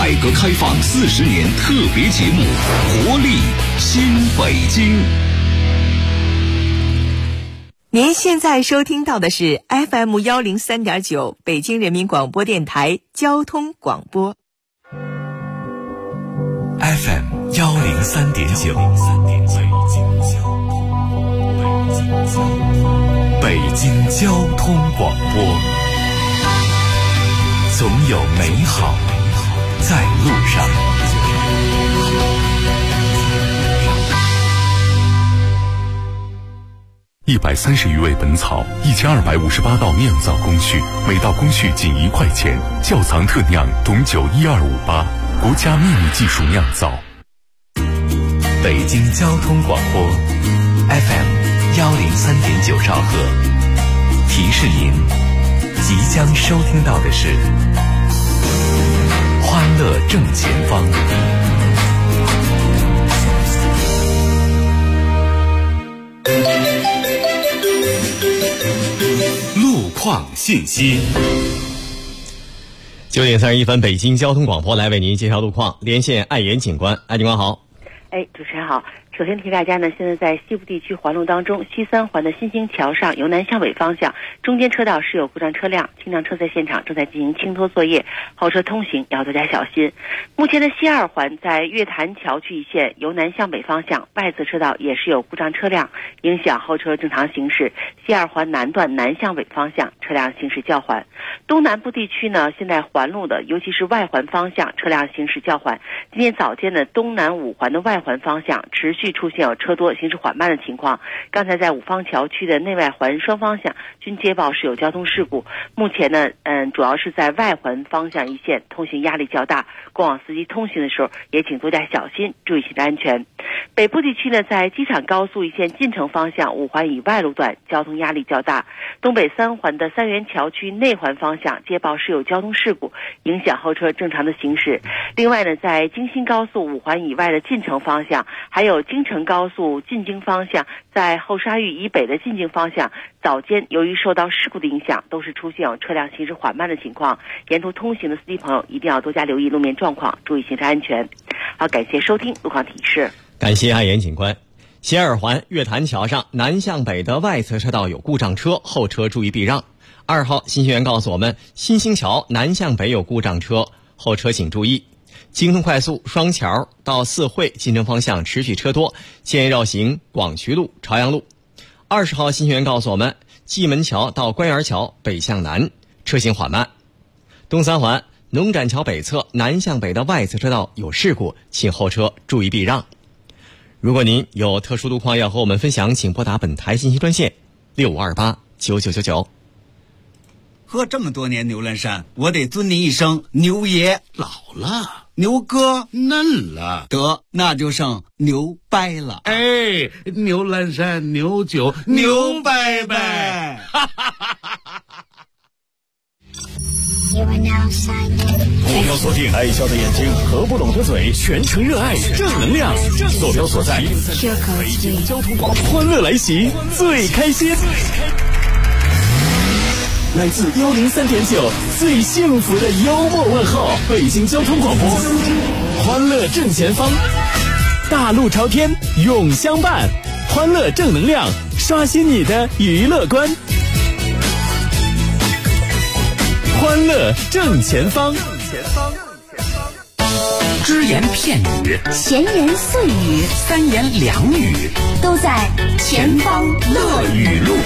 改革开放40年特别节目《活力新北京》。 您现在收听到的是 FM 103.9北京人民广播电台交通广播。 FM 103.9，北京交通广播，总有美好在路上。130余味本草，1258道酿造工序，每道工序仅1块钱。窖藏特酿董酒12588，国家秘密技术酿造。北京交通广播 FM 103.9兆赫，提示您即将收听到的是欢乐正前方。路况信息。 9点31分，北京交通广播来为您介绍路况，连线艾岩警官。艾警官好。 主持人好。首先提大家呢，现在在西部地区环路当中，西三环的新兴桥上由南向北方向，中间车道是有故障车辆，轻辆车在现场正在进行清拖作业，后车通行要多加小心。目前的西二环在月坛桥区一线由南向北方向，外侧车道也是有故障车辆，影响后车正常行驶。西二环南段南向北方向车辆行驶较缓。东南部地区呢，现在环路的尤其是外环方向车辆行驶较缓。今天早间的东南五环的外环方向持续出现有车多行驶缓慢的情况，刚才在五方桥区的内外环双方向均接报是有交通事故。目前呢主要是在外环方向一线通行压力较大，过往司机通行的时候也请多加小心，注意行车安全。北部地区呢，在机场高速一线进城方向五环以外路段交通压力较大，东北三环的三元桥区内环方向接报是有交通事故，影响后车正常的行驶。另外呢，在京新高速五环以外的进城方向，还有京承高速进京方向，在后沙峪以北的进京方向，早间由于受到事故的影响，都是出现有车辆行驶缓慢的情况，沿途通行的司机朋友一定要多加留意路面状况，注意行车安全。好，感谢收听路况提示。 感谢艾岩警官。西二环月坛桥上南向北的外侧车道有故障车，后车注意避让。2号信息员告诉我们，新兴桥南向北有故障车，后车请注意。京通快速双桥到四惠进城方向持续车多，建议绕行广渠路、朝阳路。20号信息员告诉我们，蓟门桥到官园桥北向南车行缓慢。东三环农展桥北侧南向北的外侧车道有事故，请后车注意避让。如果您有特殊路况要和我们分享，请拨打本台信息专线65289999。 喝这么多年牛栏山，我得尊您一声牛爷。 老了， 牛哥嫩了， 得那就剩牛掰了。 哎，牛栏山牛酒牛掰掰。 目标锁定爱笑的眼睛和不懂的嘴，全程热爱正能量。坐标所在北京交通广播，欢乐来袭最开心。来自103.9最幸福的幽默问候，北京交通广播，欢乐正前方，大路朝天永相伴，欢乐正能量，刷新你的娱乐观。欢乐正前方， 只言片语，闲言碎语，三言两语，都在前方乐语录。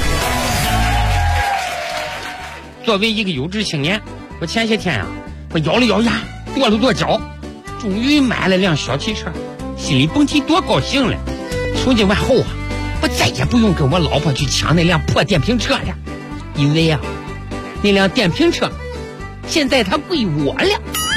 作为一个有志青年，我前些天我咬了咬牙，跺了跺脚，终于买了辆小汽车，心里甭提多高兴了。从今往后我再也不用跟我老婆去抢那辆破电瓶车了，因为那辆电瓶车现在它归我了。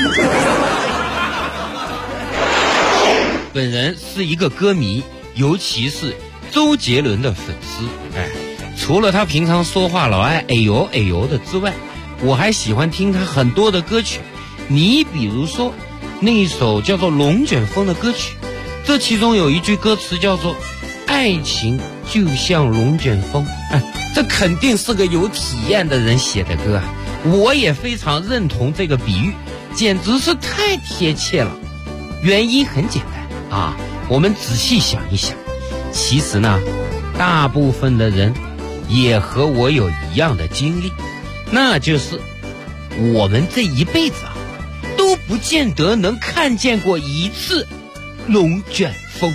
本人是一个歌迷，尤其是周杰伦的粉丝。除了他平常说话老爱哎呦哎呦的之外，我还喜欢听他很多的歌曲。你比如说那一首叫做《龙卷风》的歌曲，这其中有一句歌词叫做爱情就像龙卷风。这肯定是个有体验的人写的歌，我也非常认同这个比喻。 简直是太贴切了。原因很简单啊，我们仔细想一想，其实呢，大部分的人也和我有一样的经历，那就是我们这一辈子啊，都不见得能看见过一次龙卷风。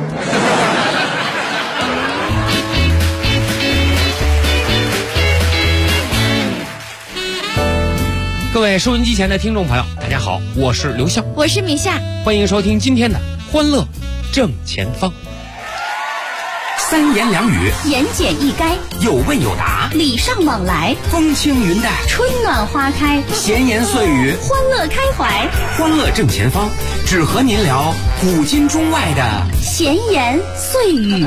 各位收音机前的听众朋友，大家好，我是刘笑， 我是米夏， 欢迎收听今天的欢乐正前方。 三言两语，言简意赅，有问有答，礼尚往来， 风轻云淡， 春暖花开， 闲言碎语， 欢乐开怀。 欢乐正前方，只和您聊古今中外的闲言碎语。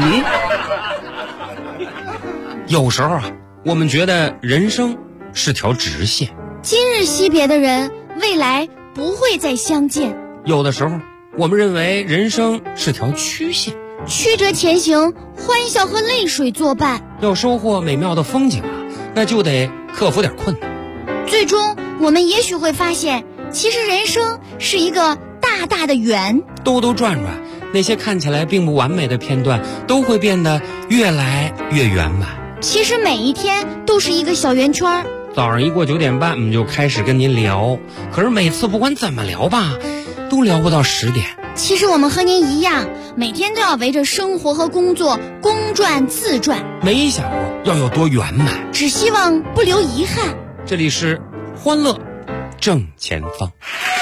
有时候啊，我们觉得人生是条直线， 今日惜别的人，未来不会再相见。 有的时候我们认为人生是条曲线， 曲折前行，欢笑和泪水作伴。 要收获美妙的风景啊，那就得克服点困难。 最终我们也许会发现，其实人生是一个大大的圆， 兜兜转转，那些看起来并不完美的片段都会变得越来越圆满。 其实每一天都是一个小圆圈。 早上一过9点半，我们就开始跟您聊，可是每次不管怎么聊吧，都聊不到10点。 其实我们和您一样，每天都要围着生活和工作公转自转， 没想过要有多圆满， 只希望不留遗憾。 这里是欢乐正前方，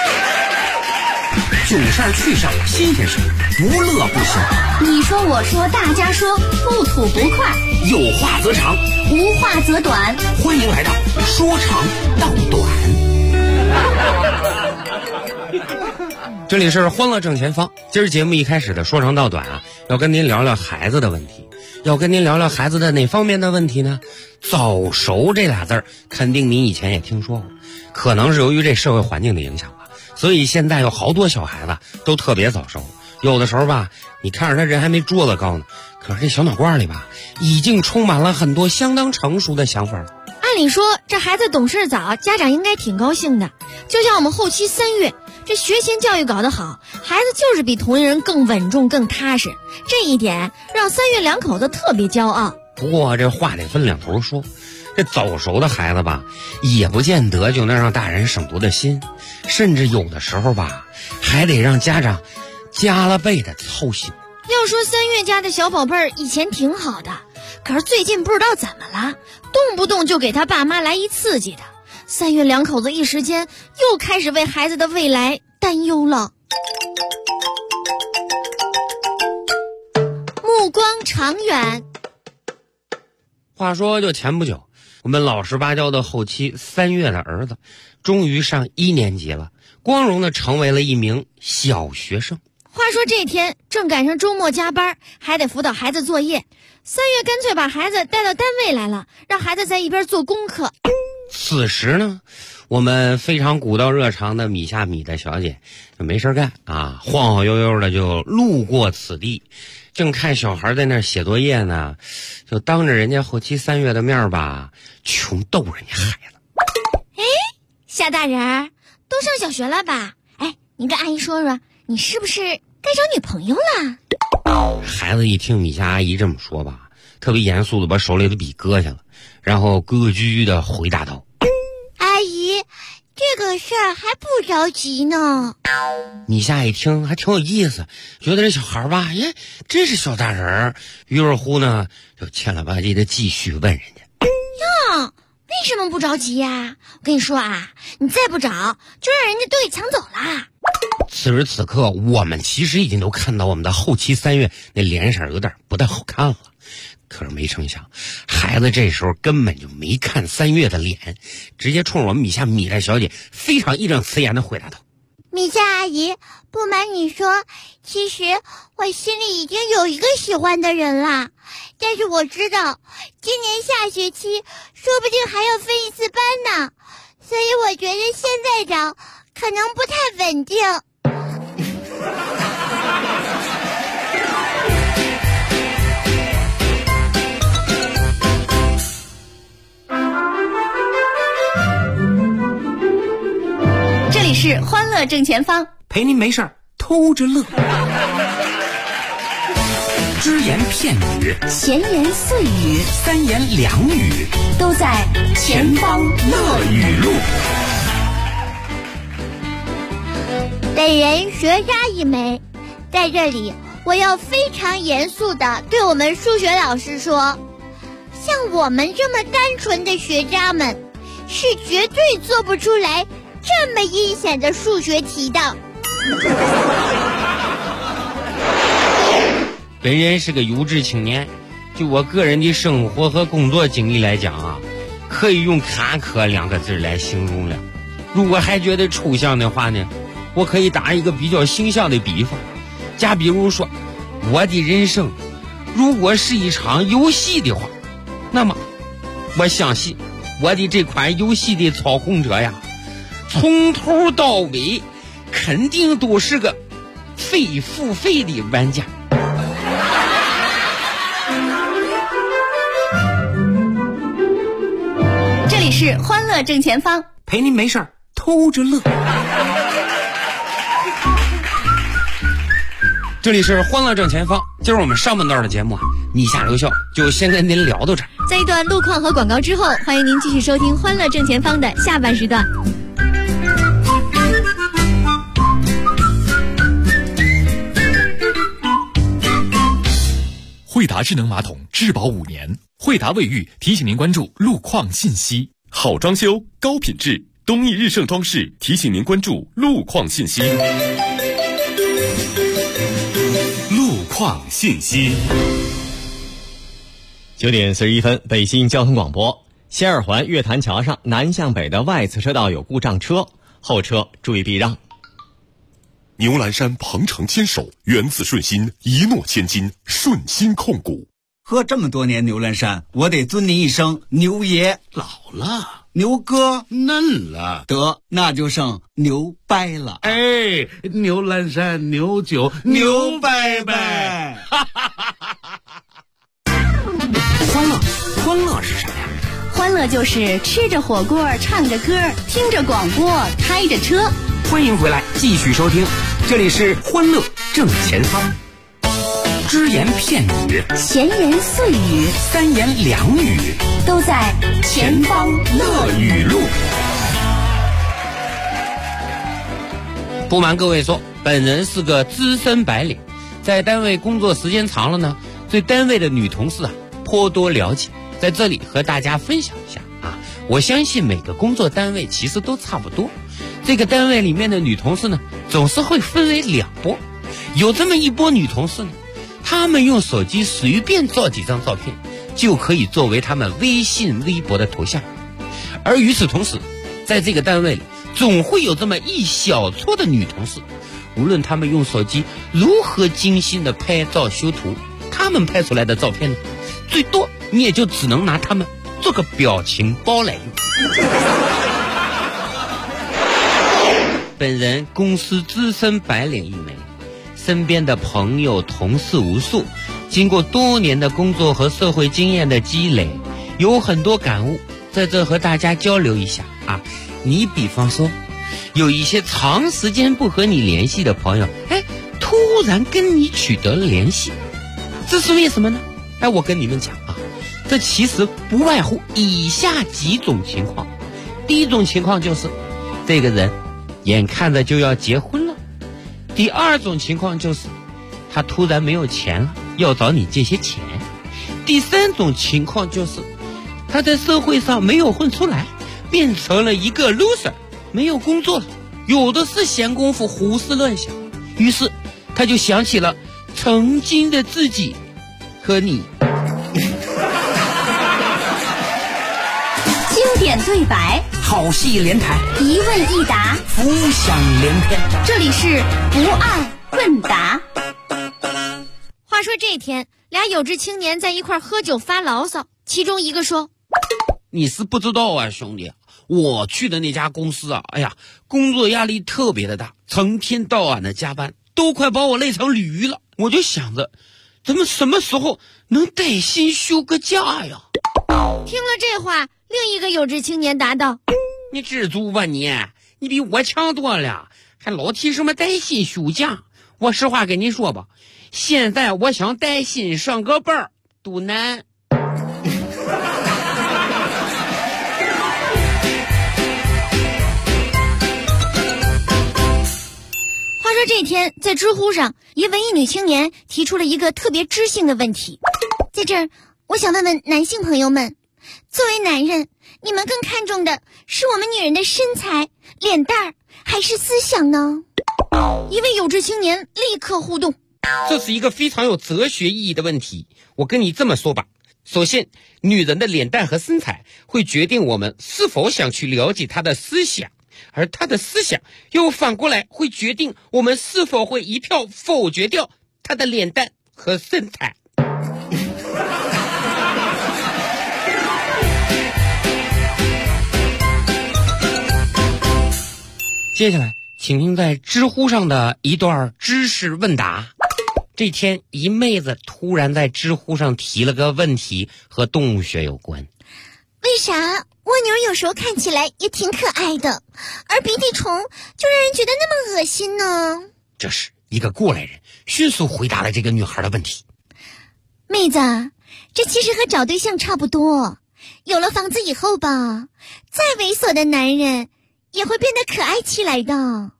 囧事儿趣事儿新鲜事儿，无乐不休。你说我说大家说，不吐不快， 有话则长， 无话则短。 欢迎来到说长道短。这里是欢乐正前方，今儿节目一开始的说长道短啊，要跟您聊聊孩子的问题。要跟您聊聊孩子的哪方面的问题呢？早熟这俩字儿，肯定您以前也听说过，可能是由于这社会环境的影响吧，所以现在有好多小孩子都特别早熟。有的时候吧，你看着他人还没桌子高呢，可是这小脑瓜里吧，已经充满了很多相当成熟的想法了。 按理说这孩子懂事早，家长应该挺高兴的。就像我们后期3月，这学前教育搞得好，孩子就是比同龄人更稳重更踏实，这一点让3月两口子特别骄傲。 不过这话得分两头说，这早熟的孩子吧，也不见得就能让大人省多的心，甚至有的时候吧，还得让家长加了倍的操心。 要说3月家的小宝贝儿以前挺好的，可是最近不知道怎么了，动不动就给他爸妈来一刺激的。3月两口子一时间又开始为孩子的未来担忧了。目光长远。 话说就前不久，我们老实巴交的后期3月的儿子终于上1年级了，光荣的成为了一名小学生。 话说这天正赶上周末加班，还得辅导孩子作业，3月干脆把孩子带到单位来了，让孩子在一边做功课。 此时呢，我们非常古道热肠的米夏米的小姐就没事干啊，晃晃悠悠的就路过此地，正看小孩在那写作业呢，就当着人家后期3月的面吧，穷逗人家孩子。 哎，夏大人儿都上小学了吧？哎，你跟阿姨说说，你是不是该找女朋友了？ 孩子一听米夏阿姨这么说吧，特别严肃的把手里的笔搁下了，然后咯咯吱吱的回答道： 阿姨，这个事儿还不着急呢。 米夏一听还挺有意思，觉得这小孩吧，耶，真是小大人儿，于是乎呢就欠了吧唧的继续问人家： 哟，为什么不着急呀？我跟你说啊，你再不找就让人家都给抢走啦。 此时此刻，我们其实已经都看到我们的后期3月那脸色有点不太好看了，可是没成想，孩子这时候根本就没看3月的脸，直接冲着我们米夏米莱小姐非常义正辞严的回答道： 米夏阿姨，不瞒你说，其实我心里已经有一个喜欢的人啦，但是我知道今年下学期说不定还要分一次班呢，所以我觉得现在找可能不太稳定。 里是欢乐正前方， 陪您没事儿偷着乐。只言片语， 闲言碎语， 三言两语， 都在前方乐语录。 本人蛇杀一枚，在这里我要非常严肃地对我们数学老师说，像我们这么单纯的学渣们是绝对做不出来这么阴险的数学题的。 本人是个优质青年，就我个人的生活和工作经历来讲啊，可以用坎坷2个字来形容了。如果还觉得抽象的话呢，我可以打一个比较形象的比方，假比如说我的人生如果是一场游戏的话，那么我相信我的这款游戏的操控者呀，从头到尾肯定都是个非付费的玩家。 这里是欢乐正前方， 陪您没事儿偷着乐。这里是欢乐正前方，今儿我们上半段的节目啊，你下留校就先跟您聊到这儿。 在一段路况和广告之后，欢迎您继续收听欢乐正前方的下半时段。 惠达智能马桶质保5年，惠达卫浴提醒您关注路况信息。好装修高品质，东义日盛装饰提醒您关注路况信息。路况信息。 9点41分，北京交通广播。西二环月坛桥上南向北的外侧车道有故障车，后车注意避让。 牛栏山鹏程牵手，源自顺心，一诺千金，顺心控股。 喝这么多年牛栏山，我得尊您一声牛爷。 老了， 牛哥嫩了， 得那就剩牛掰了。 哎，牛栏山牛酒牛掰掰。 欢乐是什么呀？ 欢乐就是吃着火锅，唱着歌，听着广播，开着车。 欢迎回来，继续收听，这里是欢乐正前方。只言片语， 闲言碎语， 三言两语， 都在前方乐语录。 不瞒各位说，本人是个资深白领，在单位工作时间长了呢，对单位的女同事啊颇多了解，在这里和大家分享一下啊。我相信每个工作单位其实都差不多，这个单位里面的女同事呢，总是会分为2波。有这么一波女同事呢，她们用手机随便照几张照片，就可以作为她们微信微博的头像。而与此同时，在这个单位里总会有这么一小撮的女同事，无论她们用手机如何精心的拍照修图，她们拍出来的照片呢，最多你也就只能拿她们做个表情包来用。本人公司资深白领一枚，身边的朋友同事无数，经过多年的工作和社会经验的积累，有很多感悟，在这和大家交流一下啊。你比方说，有一些长时间不和你联系的朋友，突然跟你取得了联系，这是为什么呢？我跟你们讲啊，这其实不外乎以下几种情况。第一种情况就是，这个人眼看着就要结婚了。第二种情况就是，他突然没有钱了，要找你借些钱。第三种情况就是，他在社会上没有混出来，变成了一个 loser， 没有工作了，有的是闲工夫胡思乱想。于是他就想起了曾经的自己和你。 经典对白， 好戏连台， 一问一答， 浮想联翩。 这里是不二问答。 话说这天，俩有志青年在一块喝酒发牢骚，其中一个说： 你是不知道啊，兄弟，我去的那家公司啊，工作压力特别的大，成天到晚的加班，都快把我累成驴了。我就想着，咱们什么时候能带薪休个假呀？ 听了这话，另一个有志青年答道： 你知足吧你你比我强多了，还老提什么带薪休假。我实话跟你说吧，现在我想带薪上个班都难。 话说这天在知乎上，一文艺女青年提出了一个特别知性的问题。在这儿我想问问男性朋友们，作为男人，你们更看重的是我们女人的身材、脸蛋儿，还是思想呢？一位有志青年立刻互动。 这是一个非常有哲学意义的问题。我跟你这么说吧，首先，女人的脸蛋和身材会决定我们是否想去了解她的思想，而她的思想又反过来会决定我们是否会一票否决掉她的脸蛋和身材。接下来请听在知乎上的一段知识问答。这天一妹子突然在知乎上提了个问题，和动物学有关。 为啥蜗牛有时候看起来也挺可爱的，而鼻涕虫就让人觉得那么恶心呢？ 这时一个过来人迅速回答了这个女孩的问题。 妹子，这其实和找对象差不多，有了房子以后吧，再猥琐的男人也会变得可爱起来的。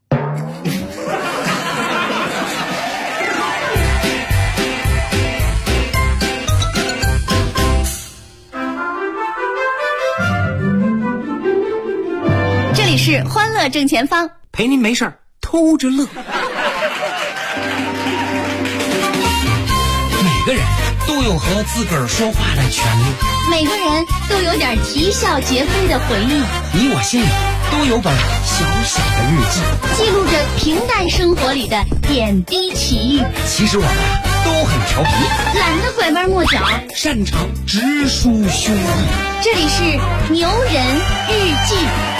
这里是欢乐正前方， 陪您没事儿偷着乐。 每个人都有和自个儿说话的权利， 每个人都有点啼笑皆非的回忆， 你我心里都有本小小的日记， 记录着平淡生活里的点滴奇遇。 其实我们都很调皮， 懒得拐弯抹角， 擅长直抒胸臆。 这里是牛人日记。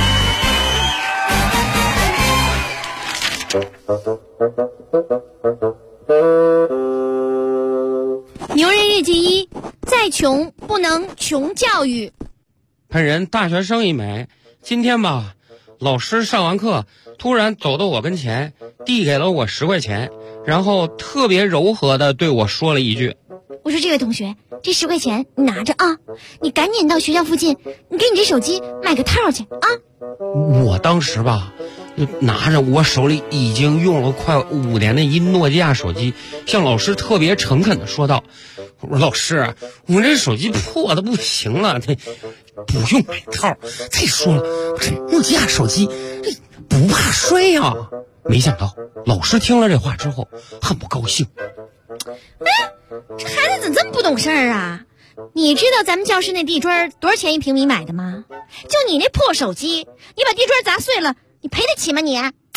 牛人日记一，再穷不能穷教育。 本人大学生一枚，今天吧，老师上完课突然走到我跟前，递给了我10块钱，然后特别柔和的对我说了一句： 我说这位同学，这10块钱你拿着啊，你赶紧到学校附近，你给你这手机买个套去啊。 我当时吧拿着我手里已经用了快5年的一诺基亚手机，向老师特别诚恳的说道：我说老师，我这手机破的不行了，这不用买套。再说了，这诺基亚手机这不怕摔啊。没想到老师听了这话之后很不高兴。 这孩子怎么这么不懂事儿啊？你知道咱们教室那地砖多少钱1平米买的吗？就你那破手机，你把地砖砸碎了，你赔得起吗你？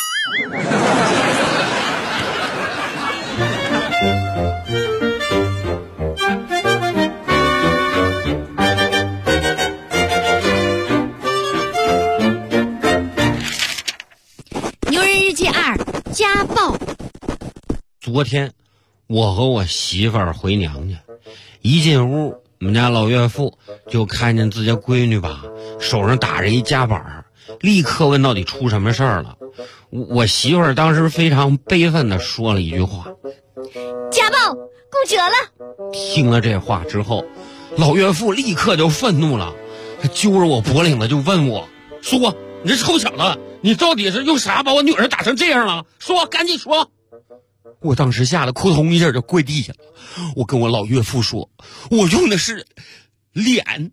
牛人日记2，家暴。 昨天我和我媳妇儿回娘家，一进屋，我们家老岳父就看见自家闺女吧手上打着一夹板，立刻问到底出什么事儿了。我媳妇儿当时非常悲愤地说了一句话： 家暴骨折了。 听了这话之后，老岳父立刻就愤怒了，他揪着我脖领子就问我说：你这臭小子，你到底是用啥把我女儿打成这样了？说，赶紧说。我当时吓得扑通一下就跪地下了，我跟我老岳父说，我用的是脸。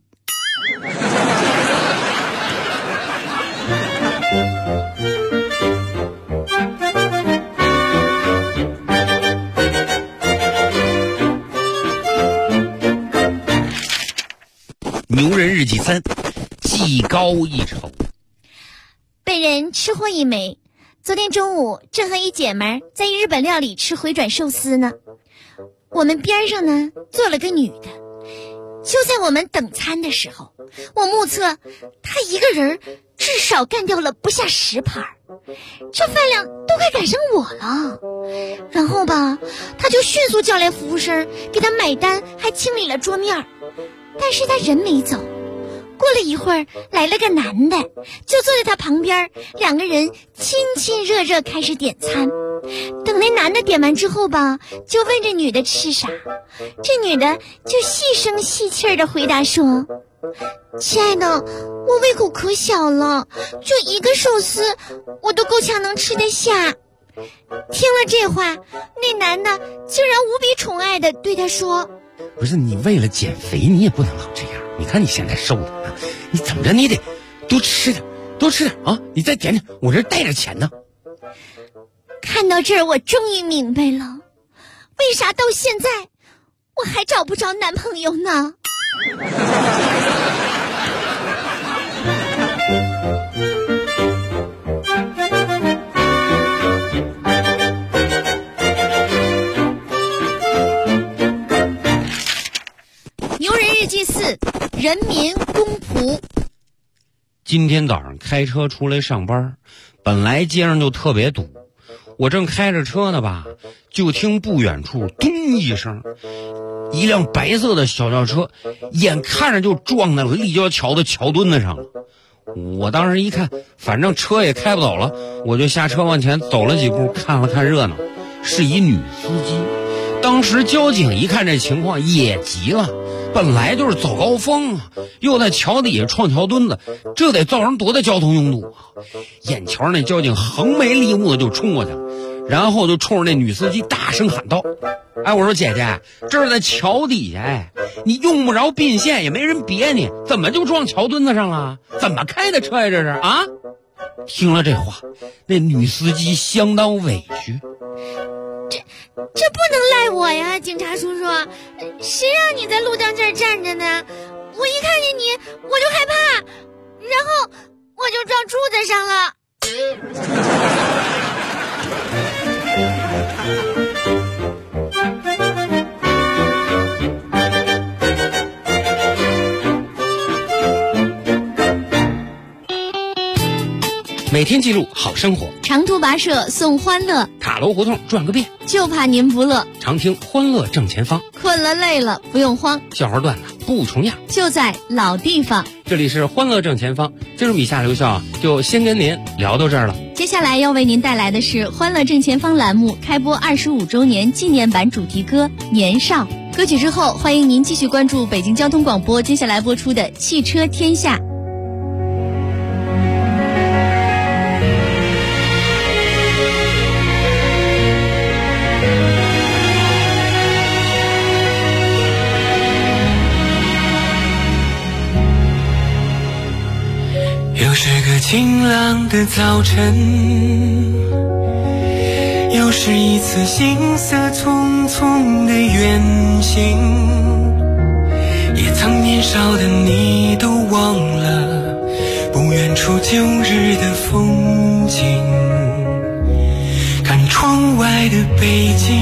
牛人日记3，技高一筹。 被人吃货一枚。昨天中午正和一姐们儿在日本料理吃回转寿司呢，我们边上呢坐了个女的。就在我们等餐的时候，我目测她一个人至少干掉了不下10盘，这饭量都快赶上我了。然后吧，她就迅速叫来服务生给她买单，还清理了桌面。但是她人没走， 过了一会儿，来了个男的，就坐在他旁边，两个人亲亲热热开始点餐。等那男的点完之后吧，就问这女的吃啥，这女的就细声细气的回答说：亲爱的，我胃口可小了，就一个寿司我都够呛能吃得下。听了这话，那男的竟然无比宠爱的对他说： 不是，你为了减肥你也不能老这样，你看你现在瘦的啊，你怎么着你得多吃点啊，你再点点，我这带着钱呢。 看到这儿，我终于明白了，为啥到现在我还找不着男朋友呢？牛人日记4，人民公仆。 今天早上开车出来上班，本来街上就特别堵，我正开着车呢吧，就听不远处咚一声，一辆白色的小轿车眼看着就撞在了立交桥的桥墩子上了。我当时一看，反正车也开不走了，我就下车往前走了几步，看了看热闹，是一女司机。当时交警一看这情况也急了，本来就是早高峰啊，又在桥底下撞桥墩子，这得造成多大交通拥堵啊！眼瞧那交警横眉立目的就冲过去了，然后就冲着那女司机大声喊道：哎，我说姐姐，这是在桥底下，哎，你用不着并线，也没人别你，怎么就撞桥墩子上了？怎么开的车呀这是啊？听了这话，那女司机相当委屈。 这不能赖我呀，警察叔叔，谁让你在路灯这儿站着呢？我一看见你我就害怕，然后我就撞柱子上了。 每天记录好生活， 长途跋涉送欢乐， 塔楼胡同转个遍， 就怕您不乐。 常听欢乐正前方， 困了累了不用慌， 笑话段子不重样， 就在老地方。 这里是欢乐正前方，今儿米夏留校就先跟您聊到这儿了。 接下来要为您带来的是欢乐正前方栏目开播25周年纪念版主题歌《年少》。歌曲之后，欢迎您继续关注北京交通广播接下来播出的《汽车天下》。 又是个晴朗的早晨，又是一次行色匆匆的远行，也曾年少的你都忘了不远处旧日的风景。看窗外的北京，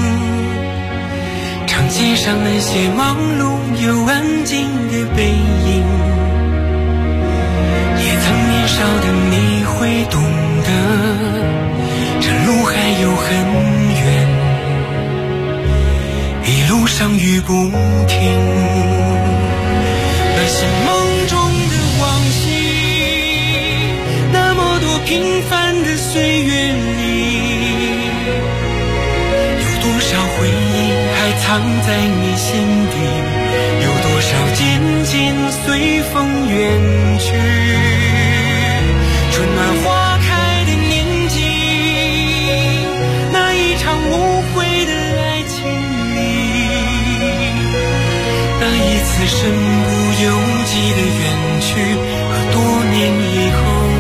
长街上那些忙碌又安静的背影，年少的你会懂得，这路还有很远，一路上雨不停。那些梦中的往昔，那么多平凡的岁月里，有多少回忆还藏在你心底，有多少渐渐随风远去。春暖花开的年纪，那一场无悔的爱情里，那一次身不由己的远去，和多年以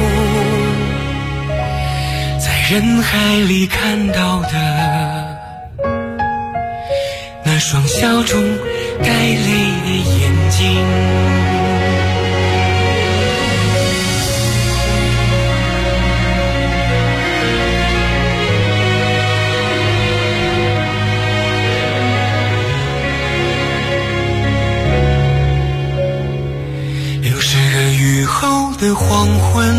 后在人海里看到的那双笑中带泪的眼睛。后的黄昏，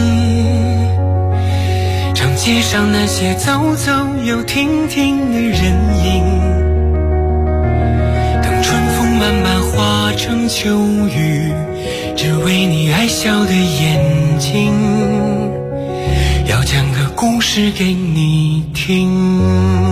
长街上那些走走又停停的人影，等春风慢慢化成秋雨， 只为你爱笑的眼睛，要讲个故事给你听。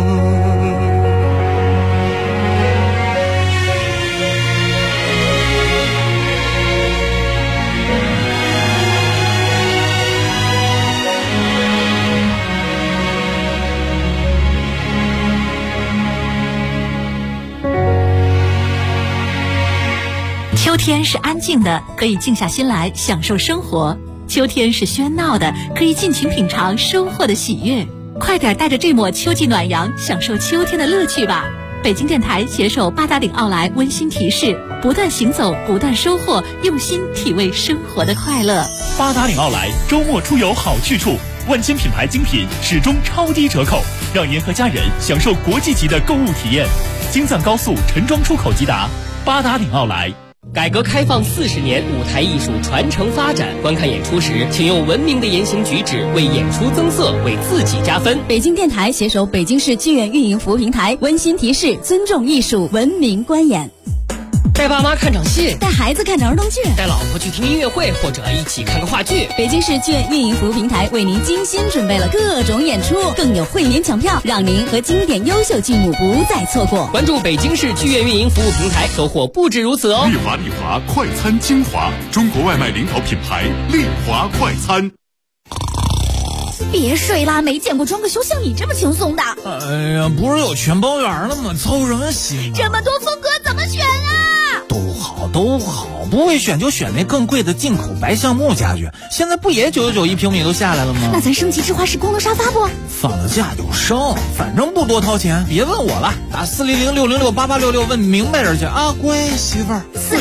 秋天是安静的，可以静下心来享受生活；秋天是喧闹的，可以尽情品尝收获的喜悦。快点带着这抹秋季暖阳，享受秋天的乐趣吧！北京电台携手八达岭奥莱温馨提示：不断行走，不断收获，用心体味生活的快乐。 八达岭奥莱周末出游好去处，万千品牌精品始终超低折扣，让您和家人享受国际级的购物体验。京藏高速陈庄出口即达，八达岭奥莱。 改革开放40年，舞台艺术传承发展。观看演出时，请用文明的言行举止为演出增色，为自己加分。 北京电台携手北京市剧院运营服务平台温馨提示：尊重艺术，文明观演。 带爸妈看场戏， 带孩子看场儿童剧， 带老婆去听音乐会，或者一起看个话剧。 北京市剧院运营服务平台为您精心准备了各种演出，更有会员抢票，让您和经典优秀剧目不再错过。 关注北京市剧院运营服务平台，收获不止如此哦！ 丽华快餐精华，中国外卖领导品牌丽华快餐。 别睡啦，没见过装个修像你这么轻松的。 哎呀，不是有全包圆了吗？操什么心？ 这么多风格怎么选啊？ 都好，不会选就选那更贵的进口白橡木家具。现在不也999一平米都下来了吗？ 那咱升级智化式功能沙发不？ 放个假就升，反正不多掏钱。别问我了，打400-606-8866问明白点去啊，乖媳妇儿。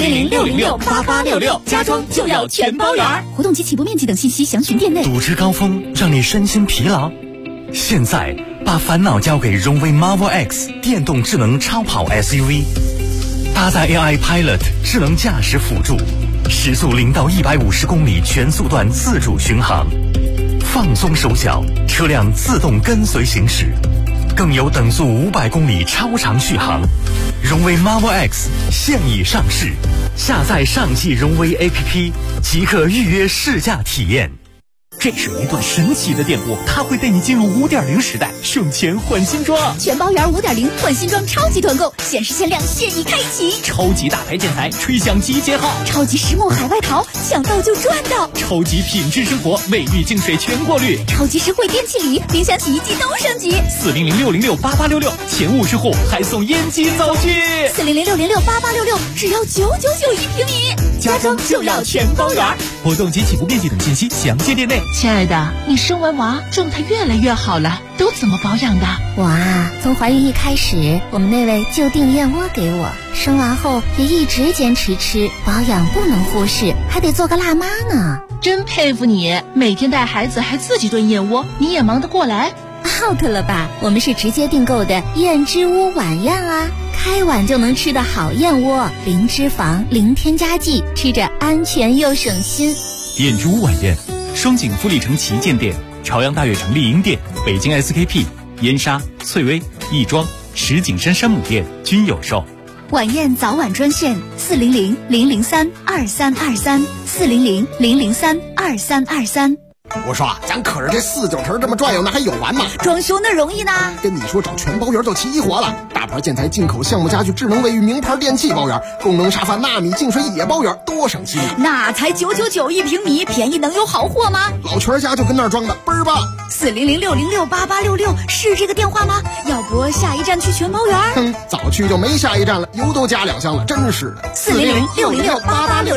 400-606-8866，家装就要全包圆。活动及起步面积等信息详询店内。 堵车高峰让你身心疲劳，现在把烦恼交给荣威 Marvel X 电动智能超跑 SUV。搭载 AI Pilot 智能驾驶辅助，时速0到150公里全速段自主巡航，放松手脚，车辆自动跟随行驶，更有等速500公里超长续航。荣威 Marvel X 现已上市，下载上汽荣威 APP 即可预约试驾体验。 这是一段神奇的电波，它会带你进入5.0时代，省钱换新装。 全包圆5.0换新装超级团购，限时限量现已开启。 超级大牌建材吹响集结号， 超级实木海外淘抢到就赚到， 超级品质生活卫浴净水全过滤， 超级实惠电器礼，冰箱洗衣机都升级。 400-606-8866，前50户还送烟机灶具。 400-606-8866，只要999一平米，家装就要全包圆。 活动及起步面积等信息详见店内。 亲爱的，你生完娃状态越来越好了，都怎么保养的？ 我啊，从怀孕一开始，我们那位就订燕窝给我，生完后也一直坚持吃，保养不能忽视，还得做个辣妈呢。 真佩服你，每天带孩子还自己炖燕窝，你也忙得过来 ？out 了吧？我们是直接订购的燕之屋晚宴啊，开碗就能吃的好燕窝，零脂肪，零添加剂，吃着安全又省心。 燕之屋晚宴，双井富力城旗舰店、朝阳大悦城丽婴店、北京 SKP、燕莎、翠微、亦庄、石景山山姆店均有售。 晚宴早晚专线400-003-2323，400-003-2323。 我说啊，咱可是这4-9成这么转悠，那还有完吗？ 装修那容易呢。 跟你说，找全包圆就齐活了。大牌建材、进口橡木家具、智能卫浴、名牌电器包圆，功能沙发、纳米净水也包圆，多省心力。 那才999一平米，便宜能有好货吗？ 老全家就跟那儿装的，倍儿棒。 400-606-8866是这个电话吗？要不下一站去全包圆？ 早去就没下一站了，油都加2箱了，真是的。 400-606-8866。